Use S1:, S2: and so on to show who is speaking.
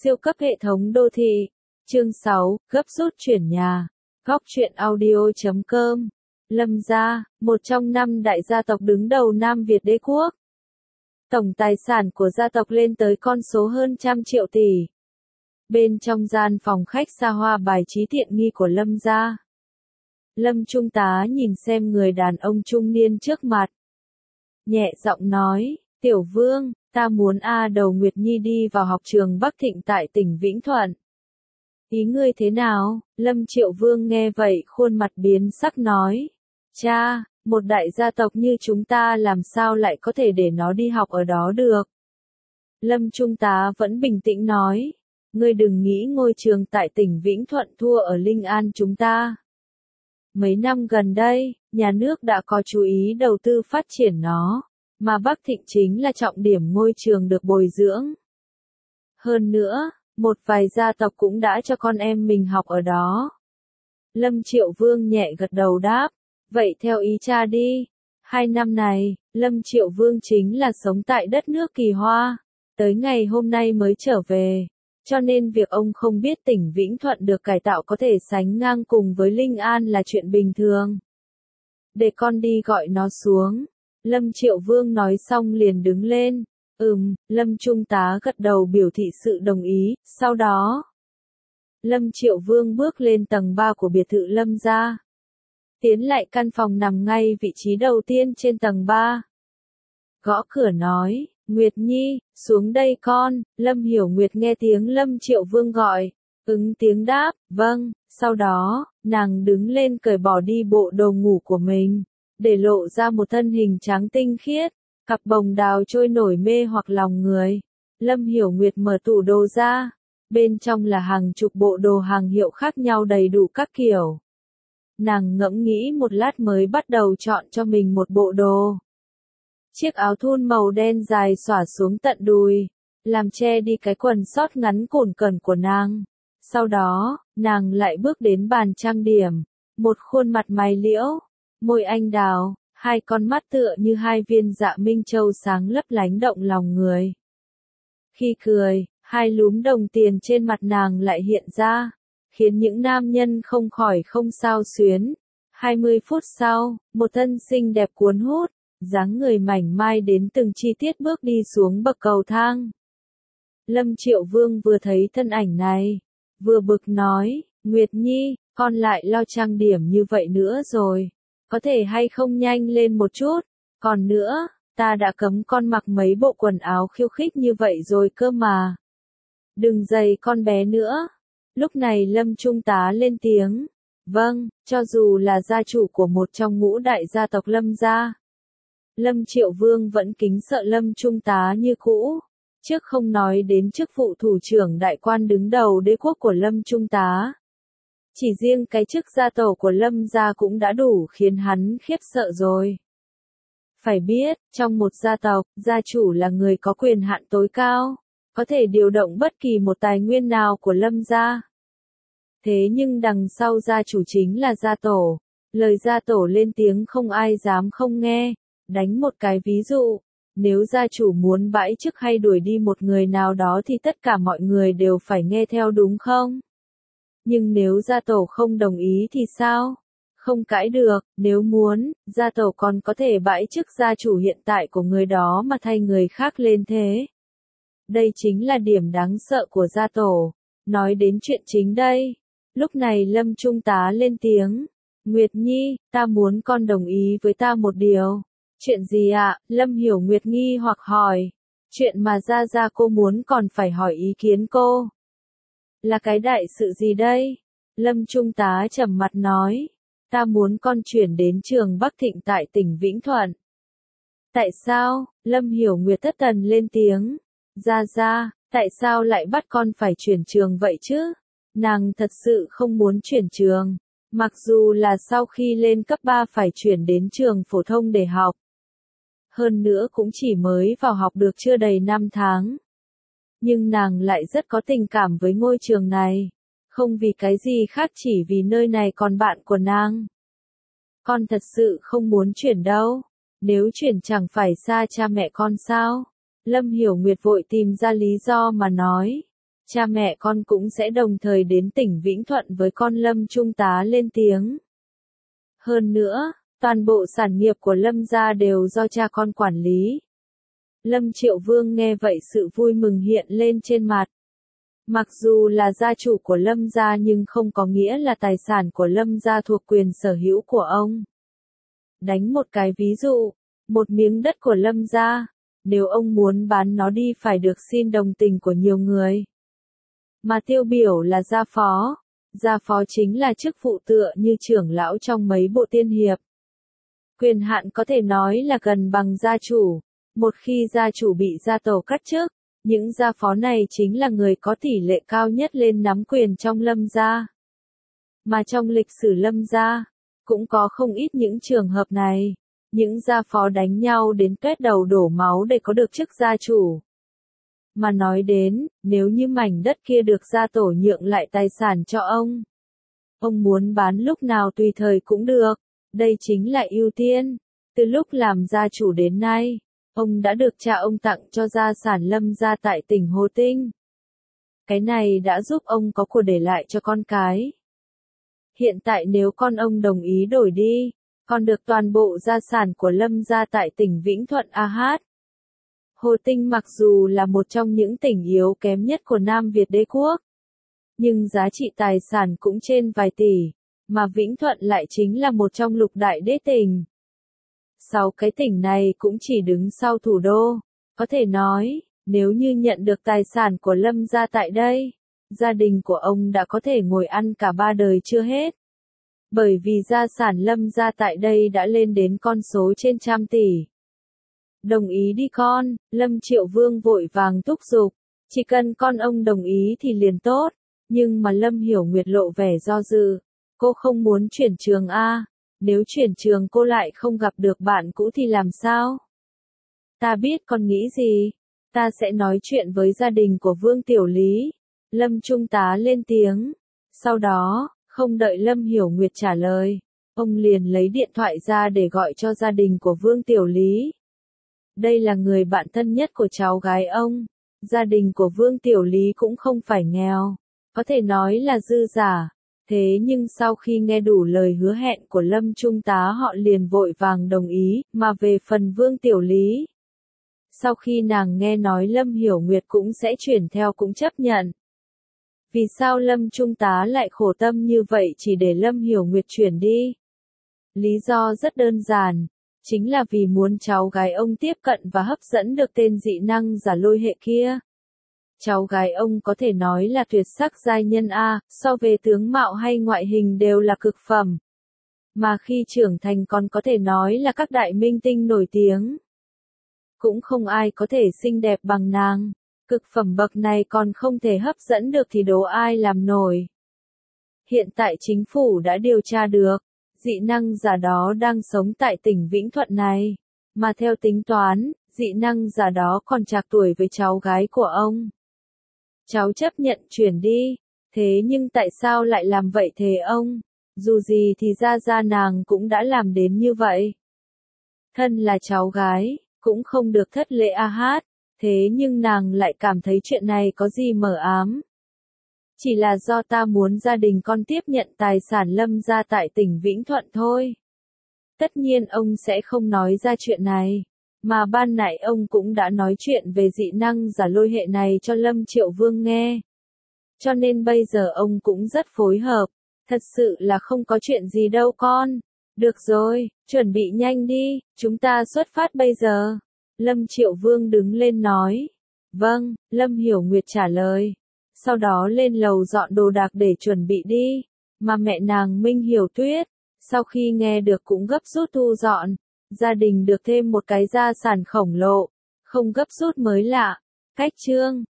S1: Siêu cấp hệ thống đô thị. Chương 6, gấp rút chuyển nhà. Góc truyện audio.com. Lâm gia, một trong 5 đại gia tộc đứng đầu Nam Việt đế quốc. Tổng tài sản của gia tộc lên tới con số hơn 100 triệu tỷ. Bên trong gian phòng khách xa hoa bài trí tiện nghi của Lâm gia, Lâm Trung Tá nhìn xem người đàn ông trung niên trước mặt. Nhẹ giọng nói, Tiểu Vương, ta muốn Đầu Nguyệt Nhi đi vào học trường Bắc Thịnh tại tỉnh Vĩnh Thuận. Ý ngươi thế nào? Lâm Triệu Vương nghe vậy khuôn mặt biến sắc nói. Cha, một đại gia tộc như chúng ta làm sao lại có thể để nó đi học ở đó được? Lâm Trung Tá vẫn bình tĩnh nói. Ngươi đừng nghĩ ngôi trường tại tỉnh Vĩnh Thuận thua ở Linh An chúng ta. Mấy năm gần đây, nhà nước đã có chú ý đầu tư phát triển nó, mà Bắc Thịnh chính là trọng điểm ngôi trường được bồi dưỡng. Hơn nữa, một vài gia tộc cũng đã cho con em mình học ở đó. Lâm Triệu Vương nhẹ gật đầu đáp, vậy theo ý cha đi. 2 năm này, Lâm Triệu Vương chính là sống tại đất nước Kỳ Hoa, tới ngày hôm nay mới trở về. Cho nên việc ông không biết tỉnh Vĩnh Thuận được cải tạo có thể sánh ngang cùng với Linh An là chuyện bình thường. Để con đi gọi nó xuống. Lâm Triệu Vương nói xong liền đứng lên. Lâm Trung Tá gật đầu biểu thị sự đồng ý. Sau đó, Lâm Triệu Vương bước lên tầng 3 của biệt thự Lâm gia. Tiến lại căn phòng nằm ngay vị trí đầu tiên trên tầng 3. Gõ cửa nói. Nguyệt Nhi, xuống đây con. Lâm Hiểu Nguyệt nghe tiếng Lâm Triệu Vương gọi, ứng tiếng đáp, vâng. Sau đó, nàng đứng lên cởi bỏ đi bộ đồ ngủ của mình, để lộ ra một thân hình trắng tinh khiết, cặp bồng đào trôi nổi mê hoặc lòng người. Lâm Hiểu Nguyệt mở tủ đồ ra, bên trong là hàng chục bộ đồ hàng hiệu khác nhau đầy đủ các kiểu. Nàng ngẫm nghĩ một lát mới bắt đầu chọn cho mình một bộ đồ. Chiếc áo thun màu đen dài xõa xuống tận đùi, làm che đi cái quần sót ngắn cồn cẩn của nàng. Sau đó, nàng lại bước đến bàn trang điểm, một khuôn mặt mày liễu, môi anh đào, 2 con mắt tựa như 2 viên dạ minh châu sáng lấp lánh động lòng người. Khi cười, 2 lúm đồng tiền trên mặt nàng lại hiện ra, khiến những nam nhân không khỏi không sao xuyến. 20 phút sau, một thân xinh đẹp cuốn hút, dáng người mảnh mai đến từng chi tiết bước đi xuống bậc cầu thang. Lâm Triệu Vương vừa thấy thân ảnh này, vừa bực nói, Nguyệt Nhi, con lại lo trang điểm như vậy nữa rồi, có thể hay không nhanh lên một chút, còn nữa, ta đã cấm con mặc mấy bộ quần áo khiêu khích như vậy rồi cơ mà. Đừng dày con bé nữa. Lúc này Lâm Trung Tá lên tiếng, vâng, cho dù là gia chủ của một trong ngũ đại gia tộc Lâm gia. Lâm Triệu Vương vẫn kính sợ Lâm Trung Tá như cũ, trước không nói đến chức vụ thủ trưởng đại quan đứng đầu đế quốc của Lâm Trung Tá. Chỉ riêng cái chức gia tổ của Lâm gia cũng đã đủ khiến hắn khiếp sợ rồi. Phải biết, trong một gia tộc, gia chủ là người có quyền hạn tối cao, có thể điều động bất kỳ một tài nguyên nào của Lâm gia. Thế nhưng đằng sau gia chủ chính là gia tổ, lời gia tổ lên tiếng không ai dám không nghe. Đánh một cái ví dụ, nếu gia chủ muốn bãi chức hay đuổi đi một người nào đó thì tất cả mọi người đều phải nghe theo đúng không? Nhưng nếu gia tổ không đồng ý thì sao? Không cãi được, nếu muốn, gia tổ còn có thể bãi chức gia chủ hiện tại của người đó mà thay người khác lên thế. Đây chính là điểm đáng sợ của gia tổ. Nói đến chuyện chính đây. Lúc này Lâm Trung Tá lên tiếng. Nguyệt Nhi, ta muốn con đồng ý với ta một điều. Chuyện gì ạ? Lâm Hiểu Nguyệt nghi hoặc hỏi. Chuyện mà gia cô muốn còn phải hỏi ý kiến cô. Là cái đại sự gì đây? Lâm Trung Tá trầm mặt nói. Ta muốn con chuyển đến trường Bắc Thịnh tại tỉnh Vĩnh Thuận. Tại sao? Lâm Hiểu Nguyệt thất thần lên tiếng. Gia, tại sao lại bắt con phải chuyển trường vậy chứ? Nàng thật sự không muốn chuyển trường. Mặc dù là sau khi lên cấp 3 phải chuyển đến trường phổ thông để học. Hơn nữa cũng chỉ mới vào học được chưa đầy 5 tháng. Nhưng nàng lại rất có tình cảm với ngôi trường này. Không vì cái gì khác chỉ vì nơi này còn bạn của nàng. Con thật sự không muốn chuyển đâu. Nếu chuyển chẳng phải xa cha mẹ con sao? Lâm Hiểu Nguyệt vội tìm ra lý do mà nói. cha mẹ con cũng sẽ đồng thời đến tỉnh Vĩnh Thuận với con. Lâm Trung tá lên tiếng. Hơn nữa, toàn bộ sản nghiệp của Lâm gia đều do cha con quản lý. Lâm Triệu Vương nghe vậy sự vui mừng hiện lên trên mặt. Mặc dù là gia chủ của Lâm gia nhưng không có nghĩa là tài sản của Lâm gia thuộc quyền sở hữu của ông. Đánh một cái ví dụ, một miếng đất của Lâm gia, nếu ông muốn bán nó đi phải được xin đồng tình của nhiều người. Mà tiêu biểu là gia phó chính là chức vụ tựa như trưởng lão trong mấy bộ tiên hiệp. Quyền hạn có thể nói là gần bằng gia chủ, một khi gia chủ bị gia tổ cắt chức, những gia phó này chính là người có tỷ lệ cao nhất lên nắm quyền trong Lâm gia. Mà trong lịch sử Lâm gia, cũng có không ít những trường hợp này, những gia phó đánh nhau đến tuét đầu đổ máu để có được chức gia chủ. Mà nói đến, nếu như mảnh đất kia được gia tổ nhượng lại tài sản cho ông muốn bán lúc nào tùy thời cũng được, đây chính là ưu tiên. Từ lúc làm gia chủ đến nay, ông đã được cha ông tặng cho gia sản Lâm gia tại tỉnh Hồ Tinh. Cái này đã giúp ông có của để lại cho con cái. Hiện tại nếu con ông đồng ý đổi đi, còn được toàn bộ gia sản của Lâm gia tại tỉnh Vĩnh Thuận AH. Hồ Tinh mặc dù là một trong những tỉnh yếu kém nhất của Nam Việt đế quốc, nhưng giá trị tài sản cũng trên vài tỷ, mà Vĩnh Thuận lại chính là một trong lục đại đế tỉnh. 6 cái tỉnh này cũng chỉ đứng sau thủ đô, có thể nói, nếu như nhận được tài sản của Lâm gia tại đây, gia đình của ông đã có thể ngồi ăn cả 3 đời chưa hết. Bởi vì gia sản Lâm gia tại đây đã lên đến con số trên trăm tỷ. Đồng ý đi con, Lâm Triệu Vương vội vàng thúc giục, chỉ cần con ông đồng ý thì liền tốt, nhưng mà Lâm Hiểu Nguyệt lộ vẻ do dự, cô không muốn chuyển trường a, nếu chuyển trường cô lại không gặp được bạn cũ thì làm sao? Ta biết con nghĩ gì, ta sẽ nói chuyện với gia đình của Vương Tiểu Lý. Lâm Trung tá lên tiếng, sau đó, không đợi Lâm Hiểu Nguyệt trả lời, ông liền lấy điện thoại ra để gọi cho gia đình của Vương Tiểu Lý. Đây là người bạn thân nhất của cháu gái ông, gia đình của Vương Tiểu Lý cũng không phải nghèo, có thể nói là dư giả, thế nhưng sau khi nghe đủ lời hứa hẹn của Lâm Trung tá họ liền vội vàng đồng ý, mà về phần Vương Tiểu Lý. Sau khi nàng nghe nói Lâm Hiểu Nguyệt cũng sẽ chuyển theo cũng chấp nhận. Vì sao Lâm Trung tá lại khổ tâm như vậy chỉ để Lâm Hiểu Nguyệt chuyển đi? Lý do rất đơn giản, chính là vì muốn cháu gái ông tiếp cận và hấp dẫn được tên dị năng giả lôi hệ kia. Cháu gái ông có thể nói là tuyệt sắc giai nhân A, so về tướng mạo hay ngoại hình đều là cực phẩm. Mà khi trưởng thành còn có thể nói là các đại minh tinh nổi tiếng. Cũng không ai có thể xinh đẹp bằng nàng. Cực phẩm bậc này còn không thể hấp dẫn được thì đố ai làm nổi. Hiện tại chính phủ đã điều tra được, dị năng giả đó đang sống tại tỉnh Vĩnh Thuận này. Mà theo tính toán, dị năng giả đó còn trạc tuổi với cháu gái của ông. Cháu chấp nhận chuyển đi, thế nhưng tại sao lại làm vậy thế ông? Dù gì thì gia nàng cũng đã làm đến như vậy. Thân là cháu gái, cũng không được thất lễ AH, thế nhưng nàng lại cảm thấy chuyện này có gì mờ ám. Chỉ là do ta muốn gia đình con tiếp nhận tài sản Lâm gia tại tỉnh Vĩnh Thuận thôi. Tất nhiên ông sẽ không nói ra chuyện này. Mà ban nãy ông cũng đã nói chuyện về dị năng giả lôi hệ này cho Lâm Triệu Vương nghe. Cho nên bây giờ ông cũng rất phối hợp. Thật sự là không có chuyện gì đâu con. Được rồi, chuẩn bị nhanh đi, chúng ta xuất phát bây giờ. Lâm Triệu Vương đứng lên nói. Vâng, Lâm Hiểu Nguyệt trả lời. Sau đó lên lầu dọn đồ đạc để chuẩn bị đi. Mà mẹ nàng Minh Hiểu Tuyết, sau khi nghe được cũng gấp rút thu dọn. Gia đình được thêm một cái gia sản khổng lồ, không gấp rút mới lạ. Cách chương